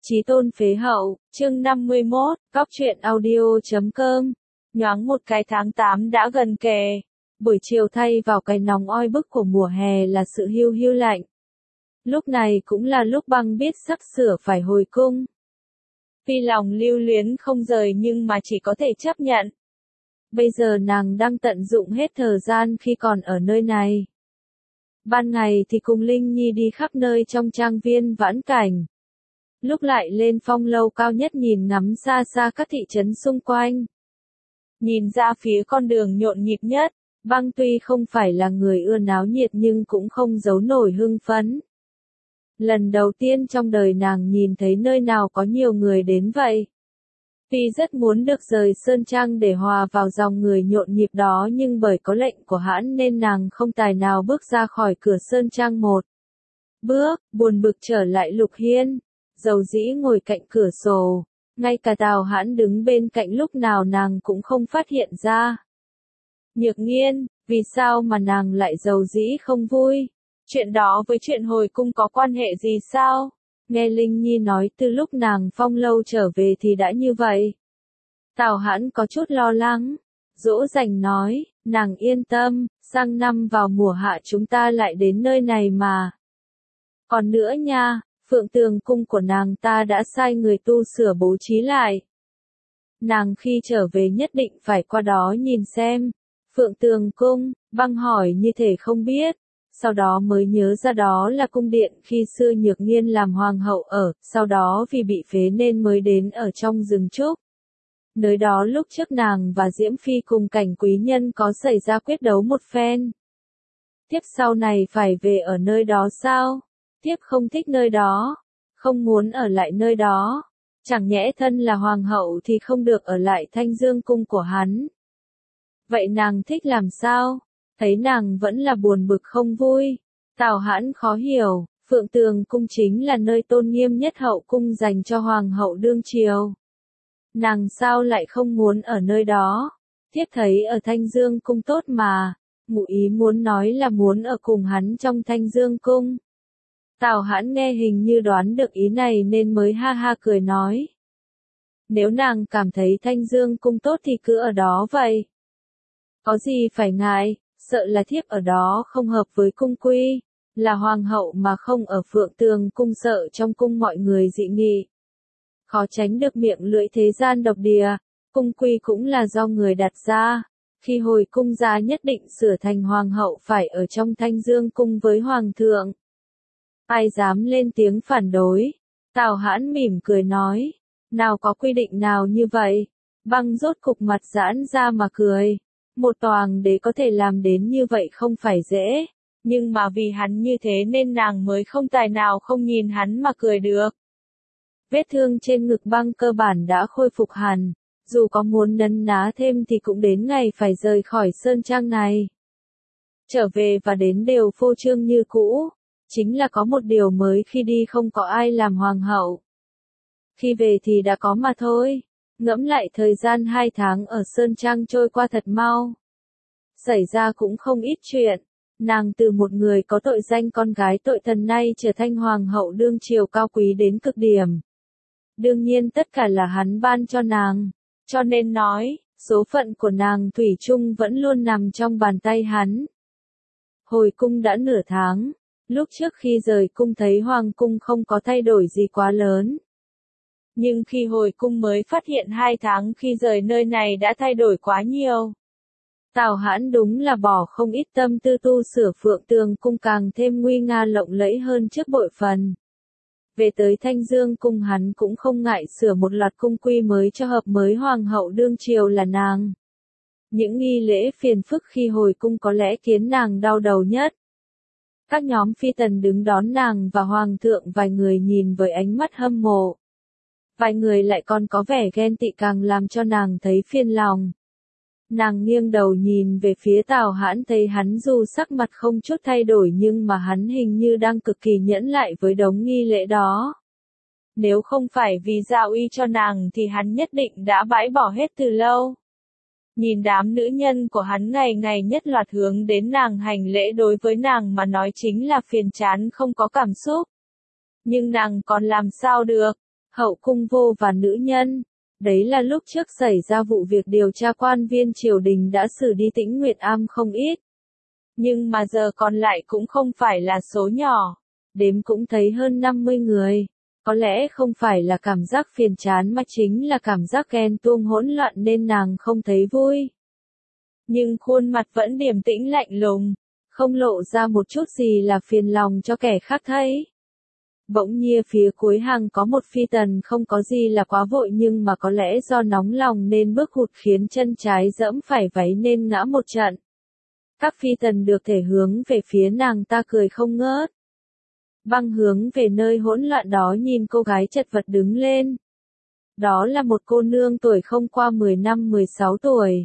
Chí tôn phế hậu, chương 51, góc truyện audio.com. Nhoáng một cái tháng 8 đã gần kề. Buổi chiều thay vào cái nóng oi bức của mùa hè là sự hiu hiu lạnh. Lúc này cũng là lúc Băng biết sắp sửa phải hồi cung. Vì lòng lưu luyến không rời nhưng mà chỉ có thể chấp nhận. Bây giờ nàng đang tận dụng hết thời gian khi còn ở nơi này. Ban ngày thì cùng Linh Nhi đi khắp nơi trong trang viên vãn cảnh. Lúc lại lên phong lâu cao nhất nhìn ngắm xa xa các thị trấn xung quanh. Nhìn ra phía con đường nhộn nhịp nhất, Băng tuy không phải là người ưa náo nhiệt nhưng cũng không giấu nổi hưng phấn. Lần đầu tiên trong đời nàng nhìn thấy nơi nào có nhiều người đến vậy. Vì rất muốn được rời Sơn Trang để hòa vào dòng người nhộn nhịp đó nhưng bởi có lệnh của hãn nên nàng không tài nào bước ra khỏi cửa Sơn Trang một bước, buồn bực trở lại Lục Hiên. Dầu dĩ ngồi cạnh cửa sổ, ngay cả Tào Hãn đứng bên cạnh lúc nào nàng cũng không phát hiện ra. Nhược Nghiên, vì sao mà nàng lại dầu dĩ không vui? Chuyện đó với chuyện hồi cung có quan hệ gì sao? Nghe Linh Nhi nói từ lúc nàng phong lâu trở về thì đã như vậy. Tào Hãn có chút lo lắng, dỗ dành nói, nàng yên tâm, sang năm vào mùa hạ chúng ta lại đến nơi này mà. Còn nữa nha. Phượng Tường cung của nàng ta đã sai người tu sửa bố trí lại. Nàng khi trở về nhất định phải qua đó nhìn xem. Phượng Tường cung, Băng hỏi như thể không biết. Sau đó mới nhớ ra đó là cung điện khi xưa Nhược Nghiên làm hoàng hậu ở, sau đó vì bị phế nên mới đến ở trong rừng trúc. Nơi đó lúc trước nàng và Diễm Phi cùng Cảnh quý nhân có xảy ra quyết đấu một phen. Tiếp sau này phải về ở nơi đó sao? Tiếp không thích nơi đó, không muốn ở lại nơi đó, chẳng nhẽ thân là hoàng hậu thì không được ở lại Thanh Dương cung của hắn. Vậy nàng thích làm sao? Thấy nàng vẫn là buồn bực không vui. Tào Hãn khó hiểu, Phượng Tường cung chính là nơi tôn nghiêm nhất hậu cung dành cho hoàng hậu đương triều. Nàng sao lại không muốn ở nơi đó? Thiếp thấy ở Thanh Dương cung tốt mà, ngụ ý muốn nói là muốn ở cùng hắn trong Thanh Dương cung. Tào Hãn nghe hình như đoán được ý này nên mới ha ha cười nói. Nếu nàng cảm thấy Thanh Dương cung tốt thì cứ ở đó vậy. Có gì phải ngại, sợ là thiếp ở đó không hợp với cung quy, là hoàng hậu mà không ở Phượng Tường cung sợ trong cung mọi người dị nghị. Khó tránh được miệng lưỡi thế gian độc địa, cung quy cũng là do người đặt ra. Khi hồi cung ra nhất định sửa thành hoàng hậu phải ở trong Thanh Dương cung với hoàng thượng. Ai dám lên tiếng phản đối? Tào Hãn mỉm cười nói, nào có quy định nào như vậy? Băng rốt cục mặt giãn ra mà cười. Một hoàng đế có thể làm đến như vậy không phải dễ, nhưng mà vì hắn như thế nên nàng mới không tài nào không nhìn hắn mà cười được. Vết thương trên ngực Băng cơ bản đã khôi phục hẳn, dù có muốn nấn ná thêm thì cũng đến ngày phải rời khỏi Sơn Trang này. Trở về và đến đều phô trương như cũ. Chính là có một điều mới khi đi không có ai làm hoàng hậu. Khi về thì đã có mà thôi. Ngẫm lại thời gian 2 tháng ở Sơn Trang trôi qua thật mau. Xảy ra cũng không ít chuyện. Nàng từ một người có tội danh con gái tội thần nay trở thành hoàng hậu đương triều cao quý đến cực điểm. Đương nhiên tất cả là hắn ban cho nàng. Cho nên nói, số phận của nàng thủy chung vẫn luôn nằm trong bàn tay hắn. Hồi cung đã nửa tháng. Lúc trước khi rời cung thấy hoàng cung không có thay đổi gì quá lớn. Nhưng khi hồi cung mới phát hiện 2 tháng khi rời nơi này đã thay đổi quá nhiều. Tào Hãn đúng là bỏ không ít tâm tư tu sửa Phượng Tường cung càng thêm nguy nga lộng lẫy hơn trước bội phần. Về tới Thanh Dương cung hắn cũng không ngại sửa một loạt cung quy mới cho hợp mới hoàng hậu đương triều là nàng. Những nghi lễ phiền phức khi hồi cung có lẽ khiến nàng đau đầu nhất. Các nhóm phi tần đứng đón nàng và hoàng thượng vài người nhìn với ánh mắt hâm mộ. Vài người lại còn có vẻ ghen tị càng làm cho nàng thấy phiền lòng. Nàng nghiêng đầu nhìn về phía Tào Hãn thấy hắn dù sắc mặt không chút thay đổi nhưng mà hắn hình như đang cực kỳ nhẫn lại với đống nghi lễ đó. Nếu không phải vì giao y cho nàng thì hắn nhất định đã bãi bỏ hết từ lâu. Nhìn đám nữ nhân của hắn ngày ngày nhất loạt hướng đến nàng hành lễ đối với nàng mà nói chính là phiền chán không có cảm xúc. Nhưng nàng còn làm sao được? hậu cung vô và nữ nhân. Đấy là lúc trước xảy ra vụ việc điều tra quan viên triều đình đã xử đi Tĩnh Nguyệt Am không ít. Nhưng mà giờ còn lại cũng không phải là số nhỏ. Đếm cũng thấy hơn 50 người. Có lẽ không phải là cảm giác phiền chán mà chính là cảm giác ghen tuông hỗn loạn nên nàng không thấy vui. Nhưng khuôn mặt vẫn điềm tĩnh lạnh lùng, không lộ ra một chút gì là phiền lòng cho kẻ khác thấy. Bỗng nhiên phía cuối hàng có một phi tần không có gì là quá vội nhưng mà có lẽ do nóng lòng nên bước hụt khiến chân trái dẫm phải váy nên ngã một trận. Các phi tần được thể hướng về phía nàng ta cười không ngớt. Băng hướng về nơi hỗn loạn đó nhìn cô gái chật vật đứng lên. Đó là một cô nương tuổi không qua 15-16 tuổi.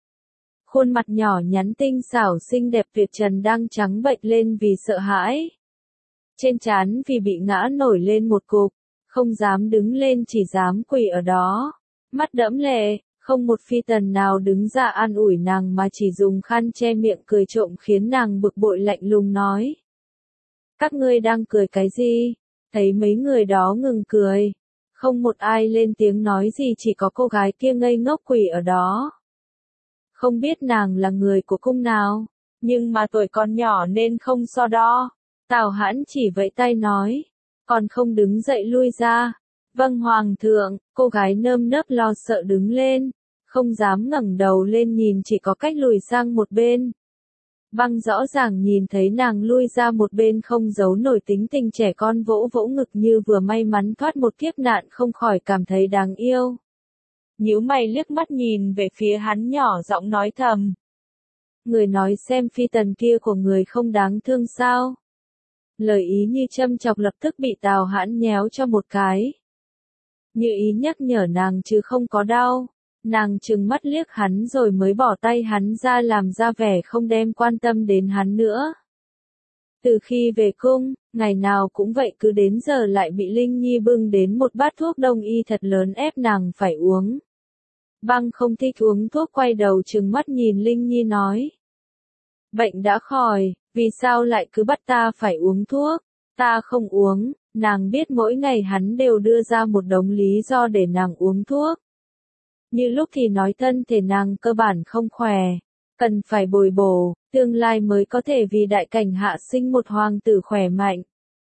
Khuôn mặt nhỏ nhắn tinh xảo xinh đẹp tuyệt trần đang trắng bệch lên vì sợ hãi. Trên trán vì bị ngã nổi lên một cục, không dám đứng lên chỉ dám quỳ ở đó. Mắt đẫm lệ, không một phi tần nào đứng ra an ủi nàng mà chỉ dùng khăn che miệng cười trộm khiến nàng bực bội lạnh lùng nói. Các ngươi đang cười cái gì? Thấy mấy người đó ngừng cười. Không một ai lên tiếng nói gì chỉ có cô gái kia ngây ngốc quỳ ở đó. Không biết nàng là người của cung nào, nhưng mà tuổi còn nhỏ nên không so đo. Tào Hãn chỉ vẫy tay nói, còn không đứng dậy lui ra. Vâng hoàng thượng, cô gái nơm nớp lo sợ đứng lên, không dám ngẩng đầu lên nhìn chỉ có cách lùi sang một bên. Băng rõ ràng nhìn thấy nàng lui ra một bên không giấu nổi tính tình trẻ con vỗ vỗ ngực như vừa may mắn thoát một kiếp nạn không khỏi cảm thấy đáng yêu. Nhíu mày liếc mắt nhìn về phía hắn nhỏ giọng nói thầm. Người nói xem phi tần kia của người không đáng thương sao? Lời ý như châm chọc lập tức bị Tào Hãn nhéo cho một cái. Như ý nhắc nhở nàng chứ không có đau. Nàng trừng mắt liếc hắn rồi mới bỏ tay hắn ra làm ra vẻ không đem quan tâm đến hắn nữa. Từ khi về cung, ngày nào cũng vậy cứ đến giờ lại bị Linh Nhi bưng đến một bát thuốc đông y thật lớn ép nàng phải uống. Băng không thích uống thuốc quay đầu trừng mắt nhìn Linh Nhi nói. Bệnh đã khỏi, vì sao lại cứ bắt ta phải uống thuốc? Ta không uống, nàng biết mỗi ngày hắn đều đưa ra một đống lý do để nàng uống thuốc. Như lúc thì nói thân thể nàng cơ bản không khỏe, cần phải bồi bổ, tương lai mới có thể vì đại cảnh hạ sinh một hoàng tử khỏe mạnh.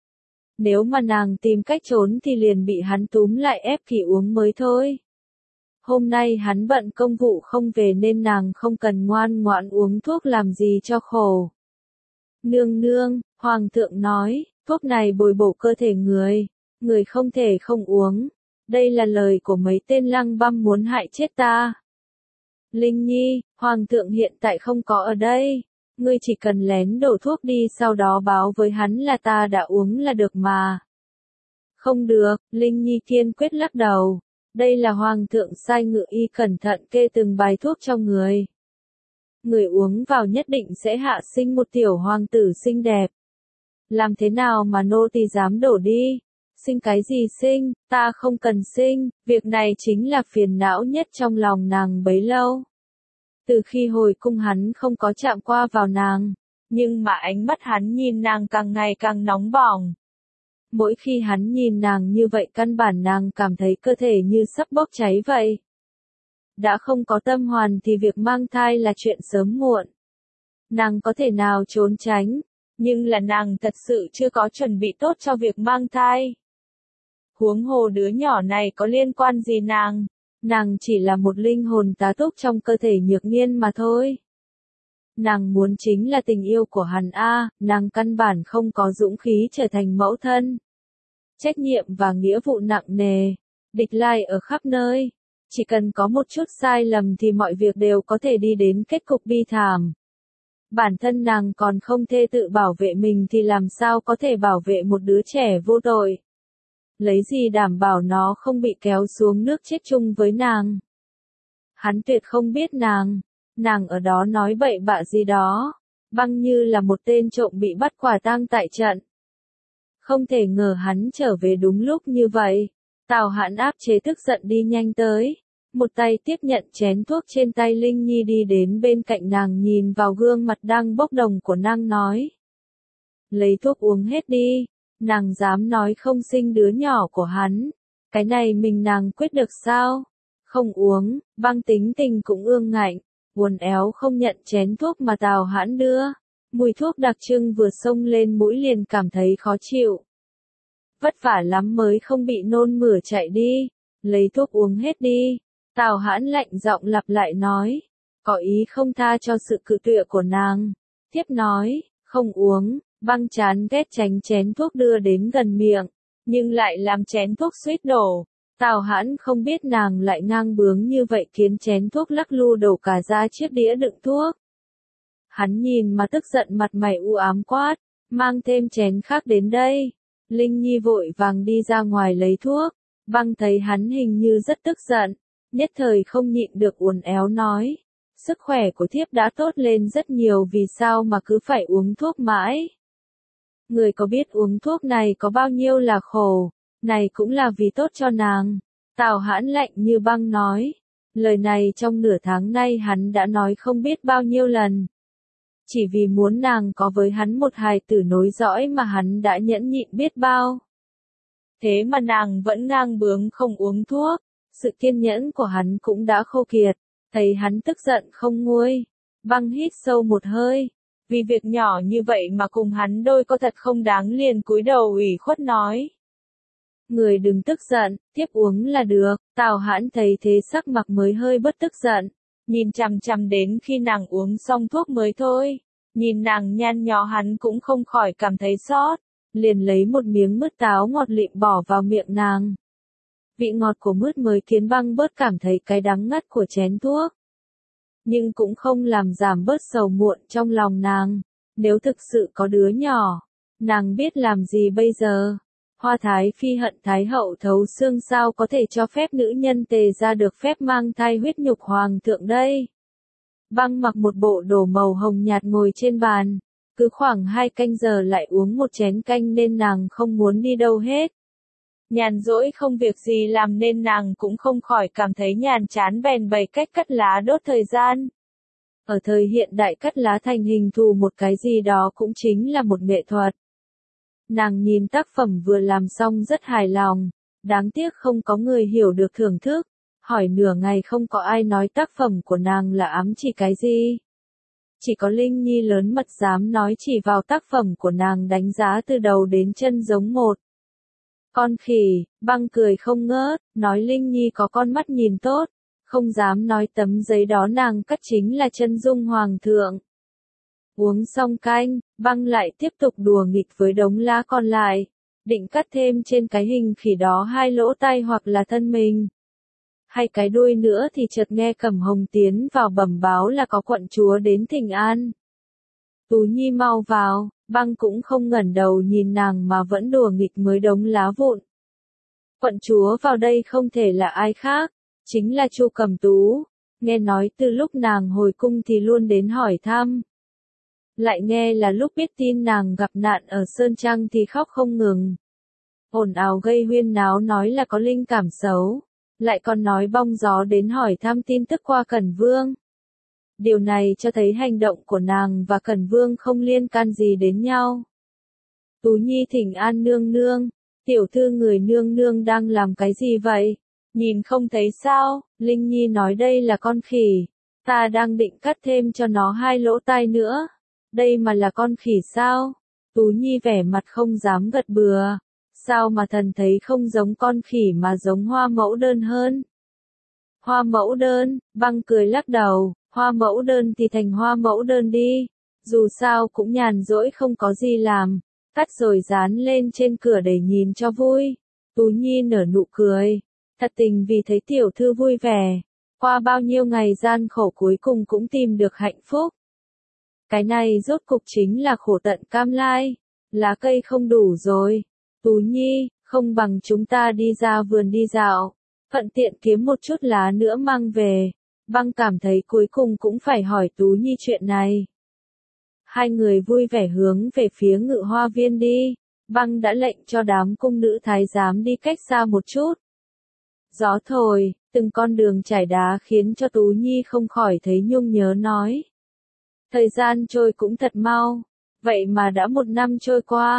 Nếu mà nàng tìm cách trốn thì liền bị hắn túm lại ép thì uống mới thôi. Hôm nay hắn bận công vụ không về nên nàng không cần ngoan ngoãn uống thuốc làm gì cho khổ. Nương nương, hoàng thượng nói, thuốc này bồi bổ cơ thể người không thể không uống. Đây là lời của mấy tên lăng băm muốn hại chết ta. Linh Nhi, hoàng thượng hiện tại không có ở đây. Ngươi chỉ cần lén đổ thuốc đi sau đó báo với hắn là ta đã uống là được mà. Không được, Linh Nhi kiên quyết lắc đầu. Đây là hoàng thượng sai ngự y cẩn thận kê từng bài thuốc cho người. Người uống vào nhất định sẽ hạ sinh một tiểu hoàng tử xinh đẹp. Làm thế nào mà nô tỳ dám đổ đi? Sinh cái gì sinh, ta không cần sinh, việc này chính là phiền não nhất trong lòng nàng bấy lâu. Từ khi hồi cung hắn không có chạm qua vào nàng, nhưng mà ánh mắt hắn nhìn nàng càng ngày càng nóng bỏng. Mỗi khi hắn nhìn nàng như vậy căn bản nàng cảm thấy cơ thể như sắp bốc cháy vậy. Đã không có tâm hoàn thì việc mang thai là chuyện sớm muộn. Nàng có thể nào trốn tránh, nhưng là nàng thật sự chưa có chuẩn bị tốt cho việc mang thai. Huống hồ đứa nhỏ này có liên quan gì nàng chỉ là một linh hồn tá túc trong cơ thể nhược nhiên mà thôi. Nàng muốn chính là tình yêu của hắn nàng căn bản không có dũng khí trở thành mẫu thân. Trách nhiệm và nghĩa vụ nặng nề, địch lai ở khắp nơi, chỉ cần có một chút sai lầm thì mọi việc đều có thể đi đến kết cục bi thảm. Bản thân nàng còn không thể tự bảo vệ mình thì làm sao có thể bảo vệ một đứa trẻ vô tội. Lấy gì đảm bảo nó không bị kéo xuống nước chết chung với nàng. Hắn tuyệt không biết nàng ở đó nói bậy bạ gì đó, Băng như là một tên trộm bị bắt quả tang tại trận. Không thể ngờ hắn trở về đúng lúc như vậy. Tào Hãn áp chế tức giận đi nhanh tới. Một tay tiếp nhận chén thuốc trên tay Linh Nhi đi đến bên cạnh nàng nhìn vào gương mặt đang bốc đồng của nàng nói. Lấy thuốc uống hết đi, nàng dám nói không sinh đứa nhỏ của hắn. Cái này mình nàng quyết được sao? Không uống, Băng tính tình cũng ương ngạnh, uốn éo không nhận chén thuốc mà Tào Hãn đưa. Mùi thuốc đặc trưng vừa xông lên mũi liền cảm thấy khó chịu. Vất vả lắm mới không bị nôn mửa chạy đi, lấy thuốc uống hết đi. Tào Hãn lạnh giọng lặp lại nói, có ý không tha cho sự cự tuyệt của nàng. Tiếp nói, không uống, Băng chán ghét tránh chén thuốc đưa đến gần miệng, nhưng lại làm chén thuốc suýt đổ. Tào Hãn không biết nàng lại ngang bướng như vậy khiến chén thuốc lắc lư đổ cả ra chiếc đĩa đựng thuốc. Hắn nhìn mà tức giận mặt mày u ám quát, mang thêm chén khác đến đây. Linh Nhi vội vàng đi ra ngoài lấy thuốc, Băng thấy hắn hình như rất tức giận, nhất thời không nhịn được uốn éo nói, sức khỏe của thiếp đã tốt lên rất nhiều vì sao mà cứ phải uống thuốc mãi. Người có biết uống thuốc này có bao nhiêu là khổ, này cũng là vì tốt cho nàng. Tào Hãn lạnh như băng nói, lời này trong nửa tháng nay hắn đã nói không biết bao nhiêu lần. Chỉ vì muốn nàng có với hắn một hài tử nối dõi mà hắn đã nhẫn nhịn biết bao. Thế mà nàng vẫn ngang bướng không uống thuốc, sự kiên nhẫn của hắn cũng đã khô kiệt, thấy hắn tức giận không nguôi. Băng hít sâu một hơi, vì việc nhỏ như vậy mà cùng hắn đôi có thật không đáng liền cúi đầu ủy khuất nói. Người đừng tức giận, tiếp uống là được. Tào Hãn thấy thế sắc mặt mới hơi bớt tức giận, nhìn chằm chằm đến khi nàng uống xong thuốc mới thôi. Nhìn nàng nhăn nhó hắn cũng không khỏi cảm thấy xót, liền lấy một miếng mứt táo ngọt lịm bỏ vào miệng nàng. Vị ngọt của mứt mới khiến Băng bớt cảm thấy cái đắng ngắt của chén thuốc. Nhưng cũng không làm giảm bớt sầu muộn trong lòng nàng. Nếu thực sự có đứa nhỏ, nàng biết làm gì bây giờ? Hoa Thái Phi hận Thái Hậu thấu xương sao có thể cho phép nữ nhân Tề ra được phép mang thai huyết nhục hoàng thượng đây. Băng mặc một bộ đồ màu hồng nhạt ngồi trên bàn, cứ khoảng 2 canh giờ lại uống một chén canh nên nàng không muốn đi đâu hết. Nhàn rỗi không việc gì làm nên nàng cũng không khỏi cảm thấy nhàm chán bèn bày cách cắt lá đốt thời gian. Ở thời hiện đại cắt lá thành hình thù một cái gì đó cũng chính là một nghệ thuật. Nàng nhìn tác phẩm vừa làm xong rất hài lòng, đáng tiếc không có người hiểu được thưởng thức, hỏi nửa ngày không có ai nói tác phẩm của nàng là ám chỉ cái gì. Chỉ có Linh Nhi lớn mật dám nói chỉ vào tác phẩm của nàng đánh giá từ đầu đến chân giống một con khỉ. Băng cười không ngớt, nói Linh Nhi có con mắt nhìn tốt, không dám nói tấm giấy đó nàng cắt chính là chân dung hoàng thượng. Uống xong canh, Băng lại tiếp tục đùa nghịch với đống lá còn lại, định cắt thêm trên cái hình khỉ đó 2 lỗ tai hoặc là thân mình, hay cái đuôi nữa thì chợt nghe Cẩm Hồng tiến vào bẩm báo là có quận chúa đến thỉnh an. Tú Nhi mau vào. Băng cũng không ngẩng đầu nhìn nàng mà vẫn đùa nghịch mới đống lá vụn. Quận chúa vào đây không thể là ai khác, chính là Chu Cẩm Tú. Nghe nói từ lúc nàng hồi cung thì luôn đến hỏi thăm. Lại nghe là lúc biết tin nàng gặp nạn ở Sơn Trăng thì khóc không ngừng. Ồn ào gây huyên náo nói là có linh cảm xấu, lại còn nói bong gió đến hỏi thăm tin tức qua Cẩn Vương. Điều này cho thấy hành động của nàng và Cẩn Vương không liên can gì đến nhau. Tú Nhi thỉnh an nương nương, tiểu thư người nương nương đang làm cái gì vậy? Nhìn không thấy sao? Linh Nhi nói đây là con khỉ, ta đang định cắt thêm cho nó 2 lỗ tai nữa. Đây mà là con khỉ sao? Tú Nhi vẻ mặt không dám gật bừa. Sao mà thần thấy không giống con khỉ mà giống Hoa Mẫu Đơn hơn? Hoa Mẫu Đơn, Băng cười lắc đầu. Hoa Mẫu Đơn thì thành Hoa Mẫu Đơn đi, dù sao cũng nhàn rỗi không có gì làm, cắt rồi dán lên trên cửa để nhìn cho vui. Tú Nhi nở nụ cười, thật tình vì thấy tiểu thư vui vẻ, qua bao nhiêu ngày gian khổ cuối cùng cũng tìm được hạnh phúc. Cái này rốt cục chính là khổ tận cam lai, lá cây không đủ rồi. Tú Nhi, không bằng chúng ta đi ra vườn đi dạo, thuận tiện kiếm một chút lá nữa mang về. Băng cảm thấy cuối cùng cũng phải hỏi Tú Nhi chuyện này. Hai người vui vẻ hướng về phía Ngự Hoa Viên đi. Băng đã lệnh cho đám cung nữ thái giám đi cách xa một chút. Gió thổi, từng con đường trải đá khiến cho Tú Nhi không khỏi thấy nhung nhớ nói. Thời gian trôi cũng thật mau, vậy mà đã 1 năm trôi qua.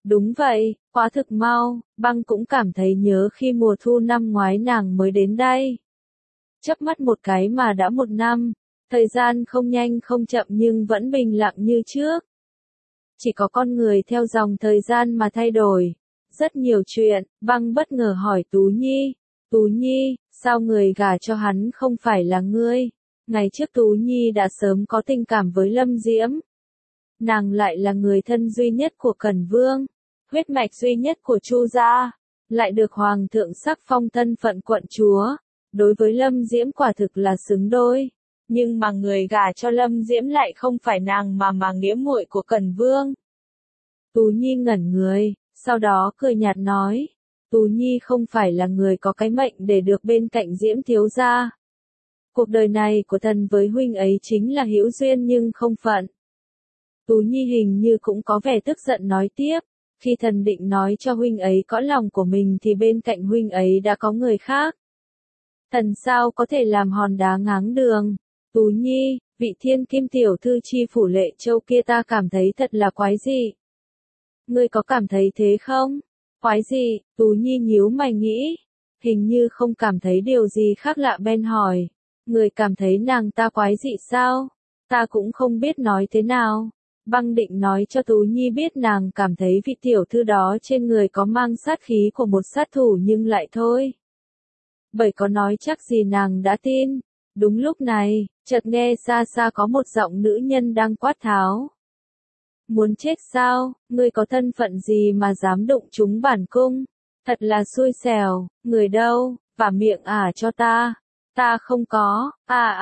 Đúng vậy, quá thực mau, băng cũng cảm thấy nhớ khi mùa thu năm ngoái nàng mới đến đây. Chớp mắt một cái mà đã 1 năm, thời gian không nhanh không chậm nhưng vẫn bình lặng như trước. Chỉ có con người theo dòng thời gian mà thay đổi. Rất nhiều chuyện, băng bất ngờ hỏi Tú Nhi. Tú Nhi, sao người gả cho hắn không phải là ngươi? Ngày trước Tú Nhi đã sớm có tình cảm với Lâm Diễm. Nàng lại là người thân duy nhất của Cẩn Vương, huyết mạch duy nhất của Chu gia, lại được Hoàng thượng sắc phong thân phận quận chúa. Đối với Lâm Diễm quả thực là xứng đôi. Nhưng mà người gả cho Lâm Diễm lại không phải nàng mà nghĩa muội của Cẩn Vương. Tú Nhi ngẩn người, sau đó cười nhạt nói. Tú Nhi không phải là người có cái mệnh để được bên cạnh Diễm thiếu gia. Cuộc đời này của thần với huynh ấy chính là hữu duyên nhưng không phận. Tú Nhi hình như cũng có vẻ tức giận nói tiếp. Khi thần định nói cho huynh ấy có lòng của mình thì bên cạnh huynh ấy đã có người khác. Thần sao có thể làm hòn đá ngáng đường. Tú Nhi, vị thiên kim tiểu thư chi phủ Lệ Châu kia ta cảm thấy thật là quái dị. Ngươi có cảm thấy thế không? Quái gì? Tú Nhi nhíu mày nghĩ. Hình như không cảm thấy điều gì khác lạ bèn hỏi. Người cảm thấy nàng ta quái dị sao? Ta cũng không biết nói thế nào. Băng định nói cho Tú Nhi biết nàng cảm thấy vị tiểu thư đó trên người có mang sát khí của một sát thủ nhưng lại thôi. Bởi có nói chắc gì nàng đã tin. Đúng lúc này, chợt nghe xa xa có một giọng nữ nhân đang quát tháo. Muốn chết sao, ngươi có thân phận gì mà dám đụng trúng bản cung? Thật là xui xẻo, người đâu, vả miệng cho ta. Ta không có,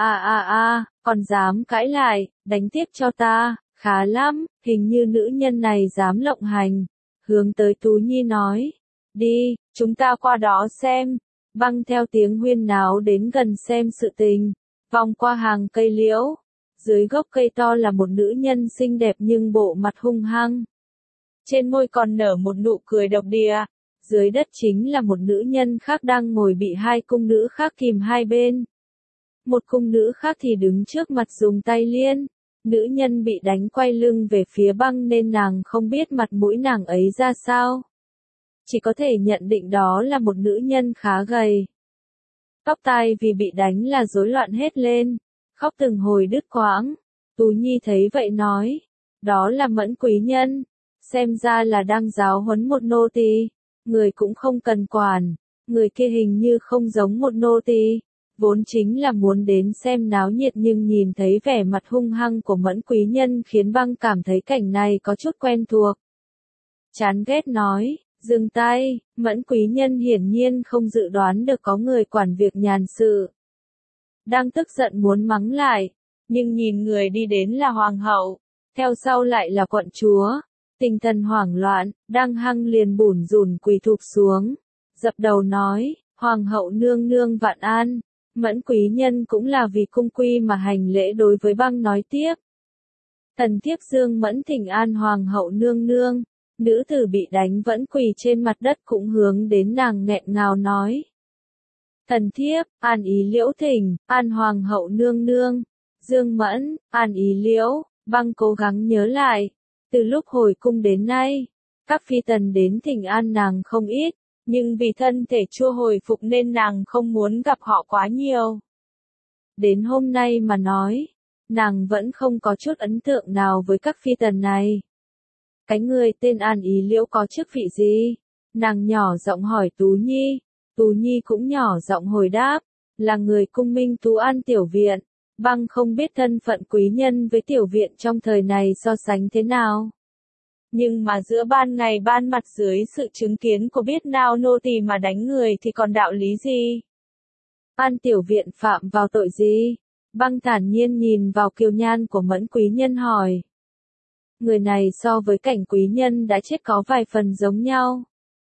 còn dám cãi lại, đánh tiếp cho ta, khá lắm, hình như nữ nhân này dám lộng hành. Hướng tới Tú Nhi nói, đi, chúng ta qua đó xem. Băng theo tiếng huyên náo đến gần xem sự tình, vòng qua hàng cây liễu. Dưới gốc cây to là một nữ nhân xinh đẹp nhưng bộ mặt hung hăng. Trên môi còn nở một nụ cười độc địa. Dưới đất chính là một nữ nhân khác đang ngồi bị hai cung nữ khác kìm hai bên. Một cung nữ khác thì đứng trước mặt dùng tay liên. Nữ nhân bị đánh quay lưng về phía băng nên nàng không biết mặt mũi nàng ấy ra sao. Chỉ có thể nhận định đó là một nữ nhân khá gầy. Tóc tai vì bị đánh là rối loạn hết lên. Khóc từng hồi đứt quãng. Tú Nhi thấy vậy nói. Đó là Mẫn quý nhân. Xem ra là đang giáo huấn một nô tỳ. Người cũng không cần quản. Người kia hình như không giống một nô tỳ. Vốn chính là muốn đến xem náo nhiệt nhưng nhìn thấy vẻ mặt hung hăng của Mẫn quý nhân khiến băng cảm thấy cảnh này có chút quen thuộc. Chán ghét nói. Dừng tay, Mẫn quý nhân hiển nhiên không dự đoán được có người quản việc nhàn sự. Đang tức giận muốn mắng lại, nhưng nhìn người đi đến là hoàng hậu, theo sau lại là quận chúa. Tinh thần hoảng loạn, đang hăng liền bủn rủn quỳ thụp xuống. Dập đầu nói, hoàng hậu nương nương vạn an. Mẫn quý nhân cũng là vì cung quy mà hành lễ đối với băng nói tiếp. Thần thiếp Dương Mẫn thỉnh an hoàng hậu nương nương. Nữ tử bị đánh vẫn quỳ trên mặt đất cũng hướng đến nàng nghẹn ngào nói. Thần thiếp, an ý liễu thỉnh, an hoàng hậu nương nương. Dương Mẫn, an ý liễu, băng cố gắng nhớ lại. Từ lúc hồi cung đến nay, các phi tần đến thỉnh an nàng không ít, nhưng vì thân thể chưa hồi phục nên nàng không muốn gặp họ quá nhiều. Đến hôm nay mà nói, nàng vẫn không có chút ấn tượng nào với các phi tần này. Cái người tên An Ý Liễu có chức vị gì? Nàng nhỏ giọng hỏi Tú Nhi. Tú Nhi cũng nhỏ giọng hồi đáp, là người cung minh Tú An tiểu viện. Băng không biết thân phận quý nhân với tiểu viện trong thời này so sánh thế nào. Nhưng mà giữa ban ngày ban mặt dưới sự chứng kiến của biết nào nô tỳ mà đánh người thì còn đạo lý gì? An tiểu viện phạm vào tội gì? Băng thản nhiên nhìn vào kiều nhan của Mẫn quý nhân hỏi. Người này so với cảnh quý nhân đã chết có vài phần giống nhau.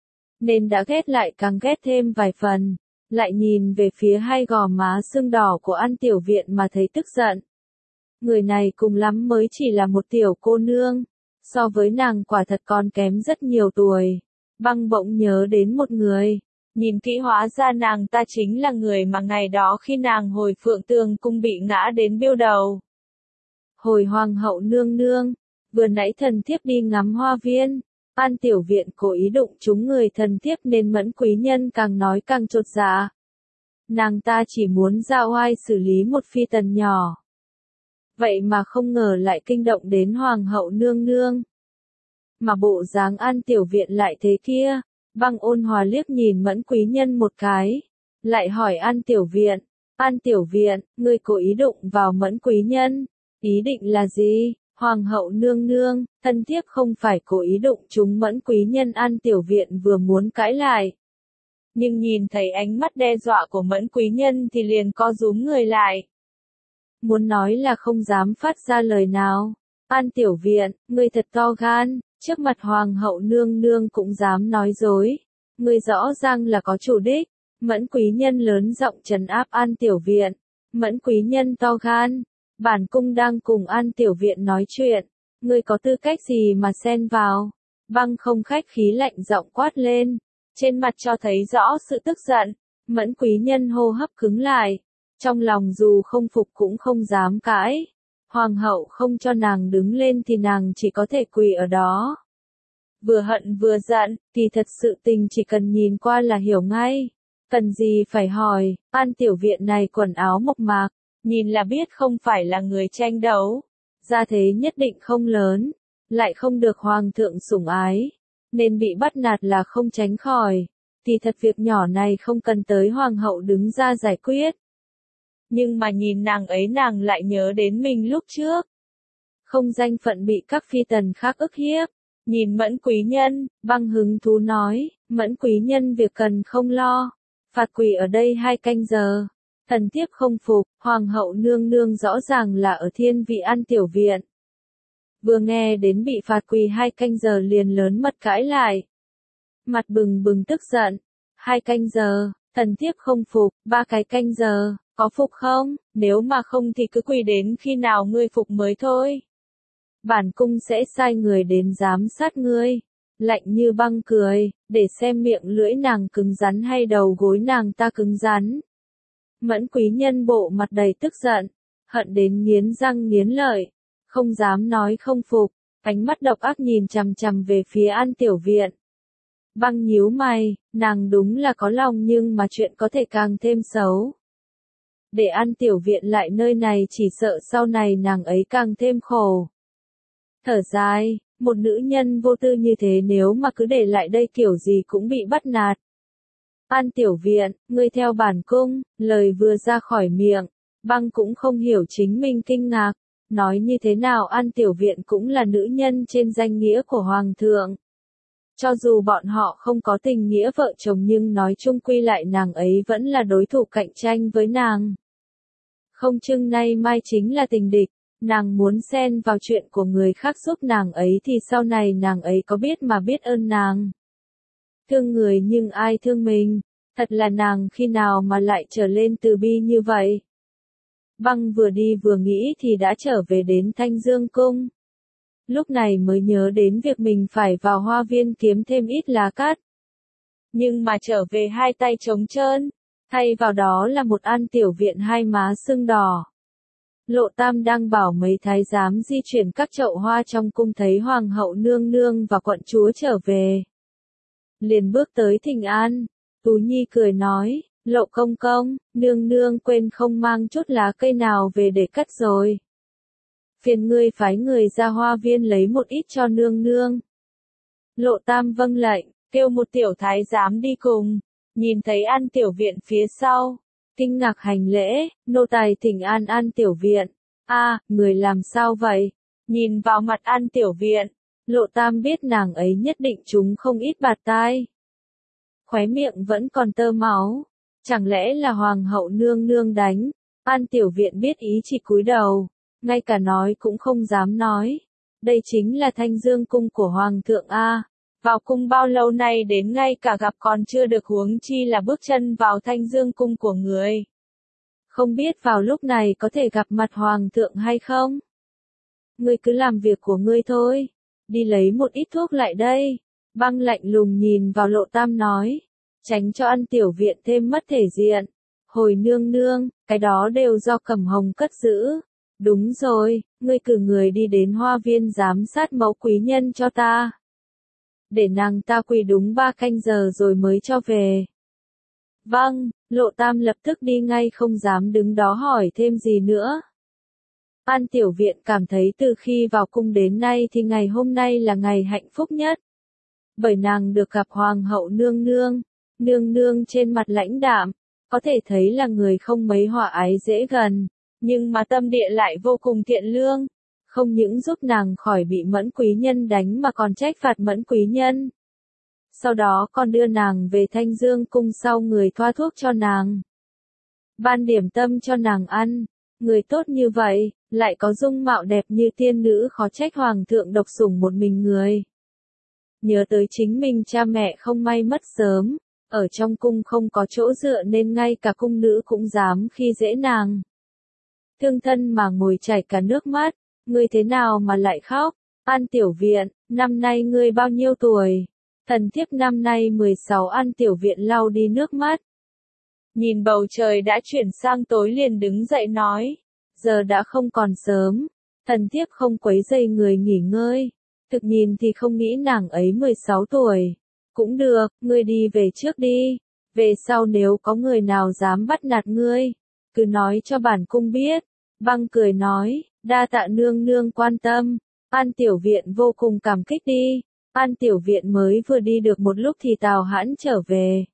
Nên đã ghét lại càng ghét thêm vài phần. Lại nhìn về phía hai gò má sưng đỏ của An tiểu viện mà thấy tức giận. Người này cùng lắm mới chỉ là một tiểu cô nương. So với nàng quả thật còn kém rất nhiều tuổi. Băng bỗng nhớ đến một người. Nhìn kỹ hóa ra nàng ta chính là người mà ngày đó khi nàng hồi Phượng Tường cung bị ngã đến biêu đầu. Hồi hoàng hậu nương nương. Vừa nãy thần thiếp đi ngắm hoa viên, An Tiểu Viện cố ý đụng trúng người thân thiết nên Mẫn Quý Nhân càng nói càng chột dạ. Nàng ta chỉ muốn ra oai xử lý một phi tần nhỏ. Vậy mà không ngờ lại kinh động đến Hoàng hậu nương nương. Mà bộ dáng An Tiểu Viện lại thế kia. Băng ôn hòa liếc nhìn Mẫn Quý Nhân một cái. Lại hỏi An Tiểu Viện. An Tiểu Viện, ngươi cố ý đụng vào Mẫn Quý Nhân. Ý định là gì? Hoàng hậu nương nương, thân thiếp không phải cố ý đụng trúng Mẫn Quý Nhân. An Tiểu Viện vừa muốn cãi lại. Nhưng nhìn thấy ánh mắt đe dọa của Mẫn Quý Nhân thì liền co rúm người lại. Muốn nói là không dám phát ra lời nào. An Tiểu Viện, ngươi thật to gan, trước mặt Hoàng hậu nương nương cũng dám nói dối. Ngươi rõ ràng là có chủ đích. Mẫn Quý Nhân lớn giọng trấn áp An Tiểu Viện. Mẫn Quý Nhân to gan. Bản cung đang cùng An Tiểu Viện nói chuyện. Ngươi có tư cách gì mà xen vào? Băng không khách khí lạnh giọng quát lên. Trên mặt cho thấy rõ sự tức giận. Mẫn Quý Nhân hô hấp cứng lại. Trong lòng dù không phục cũng không dám cãi. Hoàng hậu không cho nàng đứng lên thì nàng chỉ có thể quỳ ở đó. Vừa hận vừa giận, thì thật sự tình chỉ cần nhìn qua là hiểu ngay. Cần gì phải hỏi, An Tiểu Viện này quần áo mộc mạc, nhìn là biết không phải là người tranh đấu. Gia thế nhất định không lớn, lại không được Hoàng thượng sủng ái, nên bị bắt nạt là không tránh khỏi. Thì thật việc nhỏ này không cần tới Hoàng hậu đứng ra giải quyết. Nhưng mà nhìn nàng ấy nàng lại nhớ đến mình lúc trước. Không danh phận bị các phi tần khác ức hiếp. Nhìn Mẫn Quý Nhân, Băng hứng thú nói, Mẫn Quý Nhân việc cần không lo. Phạt quỳ ở đây 2 canh giờ. Thần thiếp không phục, Hoàng hậu nương nương rõ ràng là ở thiên vị An Tiểu Viện. Vừa nghe đến bị phạt quỳ 2 canh giờ liền lớn mật cãi lại. Mặt bừng bừng tức giận. 2 canh giờ, thần thiếp không phục, 3 cái canh giờ, có phục không? Nếu mà không thì cứ quỳ đến khi nào ngươi phục mới thôi. Bản cung sẽ sai người đến giám sát ngươi. Lạnh như băng cười, để xem miệng lưỡi nàng cứng rắn hay đầu gối nàng ta cứng rắn. Mẫn Quý Nhân bộ mặt đầy tức giận, hận đến nghiến răng nghiến lợi, không dám nói không phục, ánh mắt độc ác nhìn chằm chằm về phía An Tiểu Viện. Băng nhíu mày, nàng đúng là có lòng nhưng mà chuyện có thể càng thêm xấu. Để An Tiểu Viện lại nơi này chỉ sợ sau này nàng ấy càng thêm khổ. Thở dài, một nữ nhân vô tư như thế nếu mà cứ để lại đây kiểu gì cũng bị bắt nạt. An Tiểu Viện, ngươi theo bản cung, lời vừa ra khỏi miệng, Băng cũng không hiểu chính mình kinh ngạc. Nói như thế nào An Tiểu Viện cũng là nữ nhân trên danh nghĩa của Hoàng thượng. Cho dù bọn họ không có tình nghĩa vợ chồng nhưng nói chung quy lại nàng ấy vẫn là đối thủ cạnh tranh với nàng. Không chừng nay mai chính là tình địch. Nàng muốn xen vào chuyện của người khác giúp nàng ấy thì sau này nàng ấy có biết mà biết ơn nàng. Thương người nhưng ai thương mình, thật là nàng khi nào mà lại trở lên từ bi như vậy. Băng vừa đi vừa nghĩ thì đã trở về đến Thanh Dương Cung. Lúc này mới nhớ đến việc mình phải vào hoa viên kiếm thêm ít lá cát. Nhưng mà trở về 2 tay trống trơn, thay vào đó là một An Tiểu Viện 2 má sưng đỏ. Lộ Tam đang bảo mấy thái giám di chuyển các chậu hoa trong cung thấy Hoàng hậu nương nương và quận chúa trở về. Liền bước tới thỉnh an, Tú Nhi cười nói, Lộ công công, nương nương quên không mang chút lá cây nào về để cất rồi. Phiền ngươi phái người ra hoa viên lấy một ít cho nương nương. Lộ Tam vâng lệnh, kêu một tiểu thái giám đi cùng, nhìn thấy An Tiểu Viện phía sau. Kinh ngạc hành lễ, nô tài thỉnh an An Tiểu Viện. Người làm sao vậy? Nhìn vào mặt An Tiểu Viện, Lộ Tam biết nàng ấy nhất định trúng không ít bạt tai. Khóe miệng vẫn còn tơ máu. Chẳng lẽ là Hoàng hậu nương nương đánh? An Tiểu Viện biết ý chỉ cúi đầu, ngay cả nói cũng không dám nói. Đây chính là Thanh Dương Cung của Hoàng thượng a. Vào cung bao lâu nay đến ngay cả gặp còn chưa được huống chi là bước chân vào Thanh Dương Cung của người. Không biết vào lúc này có thể gặp mặt Hoàng thượng hay không? Ngươi cứ làm việc của ngươi thôi. Đi lấy một ít thuốc lại đây. Băng lạnh lùng nhìn vào Lộ Tam nói. Tránh cho An Tiểu Viện thêm mất thể diện. Hồi nương nương, cái đó đều do Cẩm Hồng cất giữ. Đúng rồi, ngươi cử người đi đến hoa viên giám sát Mẫu Quý Nhân cho ta. để nàng ta quỳ đúng 3 canh giờ rồi mới cho về. Vâng, Lộ Tam lập tức đi ngay không dám đứng đó hỏi thêm gì nữa. An Tiểu Viện cảm thấy từ khi vào cung đến nay thì ngày hôm nay là ngày hạnh phúc nhất. Bởi nàng được gặp Hoàng hậu nương nương. Nương nương trên mặt lãnh đạm, có thể thấy là người không mấy hòa ái dễ gần, nhưng mà tâm địa lại vô cùng thiện lương. Không những giúp nàng khỏi bị Mẫn quý nhân đánh mà còn trách phạt Mẫn quý nhân. Sau đó còn đưa nàng về Thanh Dương cung sau người thoa thuốc cho nàng. Ban điểm tâm cho nàng ăn. Người tốt như vậy, lại có dung mạo đẹp như tiên nữ, khó trách hoàng thượng độc sủng một mình người. Nhớ tới chính mình cha mẹ không may mất sớm, ở trong cung không có chỗ dựa nên ngay cả cung nữ cũng dám khi dễ nàng. Thương thân mà ngồi chảy cả nước mắt, ngươi thế nào mà lại khóc? An Tiểu Viện, năm nay ngươi bao nhiêu tuổi? Thần thiếp năm nay 16. An Tiểu Viện lau đi nước mắt. Nhìn bầu trời đã chuyển sang tối liền đứng dậy nói, giờ đã không còn sớm, thần thiếp không quấy rầy người nghỉ ngơi. Thực nhìn thì không nghĩ nàng ấy 16 tuổi. Cũng được, ngươi đi về trước đi. Về sau nếu có người nào dám bắt nạt ngươi, cứ nói cho bản cung biết. Băng cười nói, đa tạ nương nương quan tâm. An Tiểu Viện vô cùng cảm kích đi. An Tiểu Viện mới vừa đi được một lúc thì Tào Hãn trở về.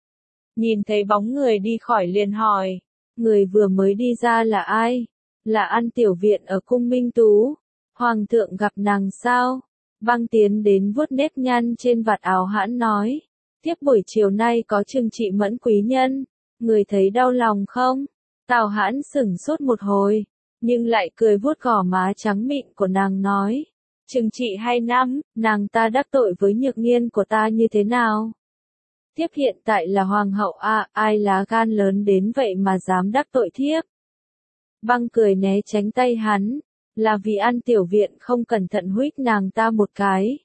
Nhìn thấy bóng người đi khỏi liền hỏi, người vừa mới đi ra là ai? Là An Tiểu Viện ở cung Minh Tú. Hoàng thượng gặp nàng sao? Băng tiến đến vuốt nếp nhăn trên vạt áo Hãn nói, tiếp buổi chiều nay có trừng trị Mẫn quý nhân, người thấy đau lòng không? Tào Hãn sửng sốt một hồi, nhưng lại cười vuốt gò má trắng mịn của nàng nói, trừng trị 2 năm, nàng ta đắc tội với Nhược Nghiên của ta như thế nào? Thiếp hiện tại là hoàng hậu ai lá gan lớn đến vậy mà dám đắc tội thiếp? Băng cười né tránh tay hắn, là vì An Tiểu Viện không cẩn thận huých nàng ta một cái.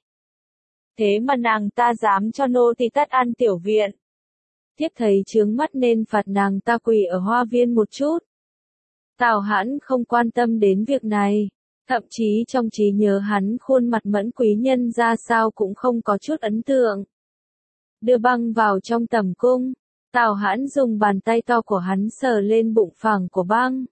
Thế mà nàng ta dám cho nô tỳ tát An Tiểu Viện. Thiếp thấy chướng mắt nên phạt nàng ta quỳ ở hoa viên một chút. Tào Hãn không quan tâm đến việc này, thậm chí trong trí nhớ hắn khuôn mặt Mẫn quý nhân ra sao cũng không có chút ấn tượng. Đưa băng vào trong tầm cung, Tào Hãn dùng bàn tay to của hắn sờ lên bụng phẳng của băng.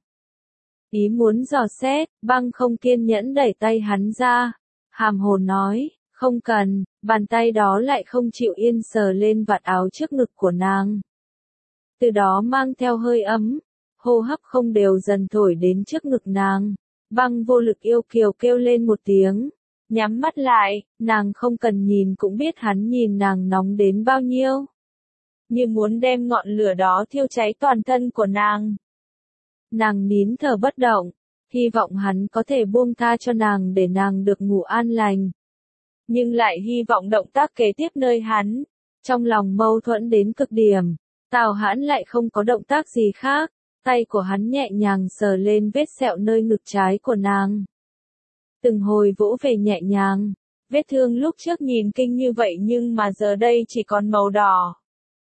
Ý muốn dò xét, băng không kiên nhẫn đẩy tay hắn ra, hàm hồ nói, không cần, bàn tay đó lại không chịu yên sờ lên vạt áo trước ngực của nàng. Từ đó mang theo hơi ấm, hô hấp không đều dần thổi đến trước ngực nàng, băng vô lực yêu kiều kêu lên một tiếng, nhắm mắt lại, nàng không cần nhìn cũng biết hắn nhìn nàng nóng đến bao nhiêu. Như muốn đem ngọn lửa đó thiêu cháy toàn thân của nàng. Nàng nín thở bất động, hy vọng hắn có thể buông tha cho nàng để nàng được ngủ an lành. Nhưng lại hy vọng động tác kế tiếp nơi hắn, trong lòng mâu thuẫn đến cực điểm, Tào Hãn lại không có động tác gì khác, tay của hắn nhẹ nhàng sờ lên vết sẹo nơi ngực trái của nàng. Từng hồi vỗ về nhẹ nhàng, vết thương lúc trước nhìn kinh như vậy nhưng mà giờ đây chỉ còn màu đỏ.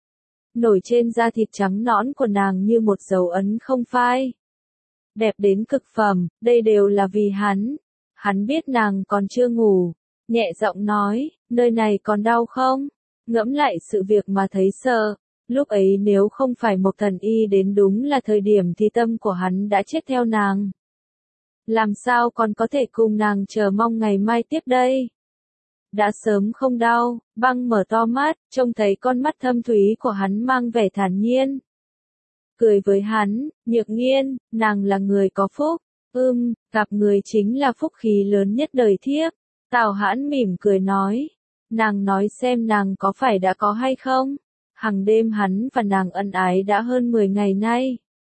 Nổi trên da thịt trắng nõn của nàng như một dấu ấn không phai. Đẹp đến cực phẩm, đây đều là vì hắn. Hắn biết nàng còn chưa ngủ, nhẹ giọng nói, nơi này còn đau không? Ngẫm lại sự việc mà thấy sợ, lúc ấy nếu không phải Mộc Thần Y đến đúng là thời điểm thì tâm của hắn đã chết theo nàng. Làm sao còn có thể cùng nàng chờ mong ngày mai tiếp đây? Đã sớm không đau, băng mở to mắt, trông thấy con mắt thâm thúy của hắn mang vẻ thản nhiên. Cười với hắn, Nhược Nghiên, nàng là người có phúc, gặp người chính là phúc khí lớn nhất đời thiếp. Tào Hãn mỉm cười nói, nàng nói xem nàng có phải đã có hay không? Hằng đêm hắn và nàng ân ái đã hơn 10 ngày nay.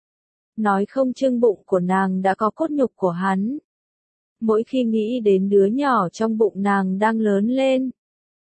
Nói không chừng bụng của nàng đã có cốt nhục của hắn. Mỗi khi nghĩ đến đứa nhỏ trong bụng nàng đang lớn lên,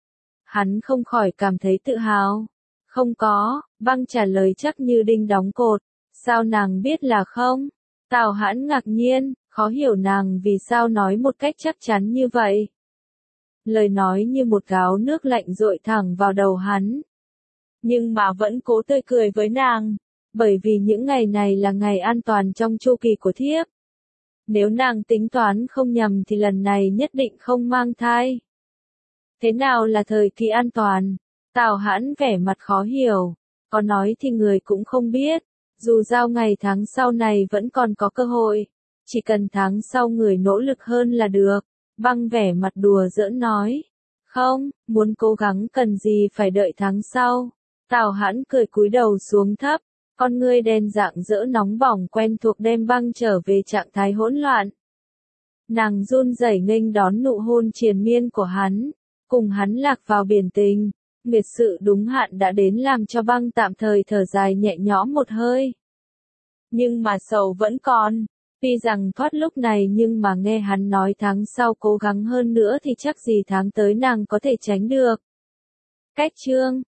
hắn không khỏi cảm thấy tự hào. Không có, băng trả lời chắc như đinh đóng cột, sao nàng biết là không? Tào Hãn ngạc nhiên, khó hiểu nàng vì sao nói một cách chắc chắn như vậy. Lời nói như một gáo nước lạnh dội thẳng vào đầu hắn. Nhưng mà vẫn cố tươi cười với nàng, bởi vì những ngày này là ngày an toàn trong chu kỳ của thiếp. Nếu nàng tính toán không nhầm thì lần này nhất định không mang thai. Thế nào là thời kỳ an toàn? Tào Hãn vẻ mặt khó hiểu. Có nói thì người cũng không biết. Dù sao ngày tháng sau này vẫn còn có cơ hội. Chỉ cần tháng sau người nỗ lực hơn là được. Băng vẻ mặt đùa giỡn nói. Không, muốn cố gắng cần gì phải đợi tháng sau. Tào Hãn cười cúi đầu xuống thấp. Con ngươi đen rạng rỡ nóng bỏng quen thuộc đem băng trở về trạng thái hỗn loạn. Nàng run rẩy nghênh đón nụ hôn triền miên của hắn. Cùng hắn lạc vào biển tình. Nguyệt sự đúng hạn đã đến làm cho băng tạm thời thở dài nhẹ nhõm một hơi. Nhưng mà sầu vẫn còn. Tuy rằng thoát lúc này nhưng mà nghe hắn nói tháng sau cố gắng hơn nữa thì chắc gì tháng tới nàng có thể tránh được. Cách chương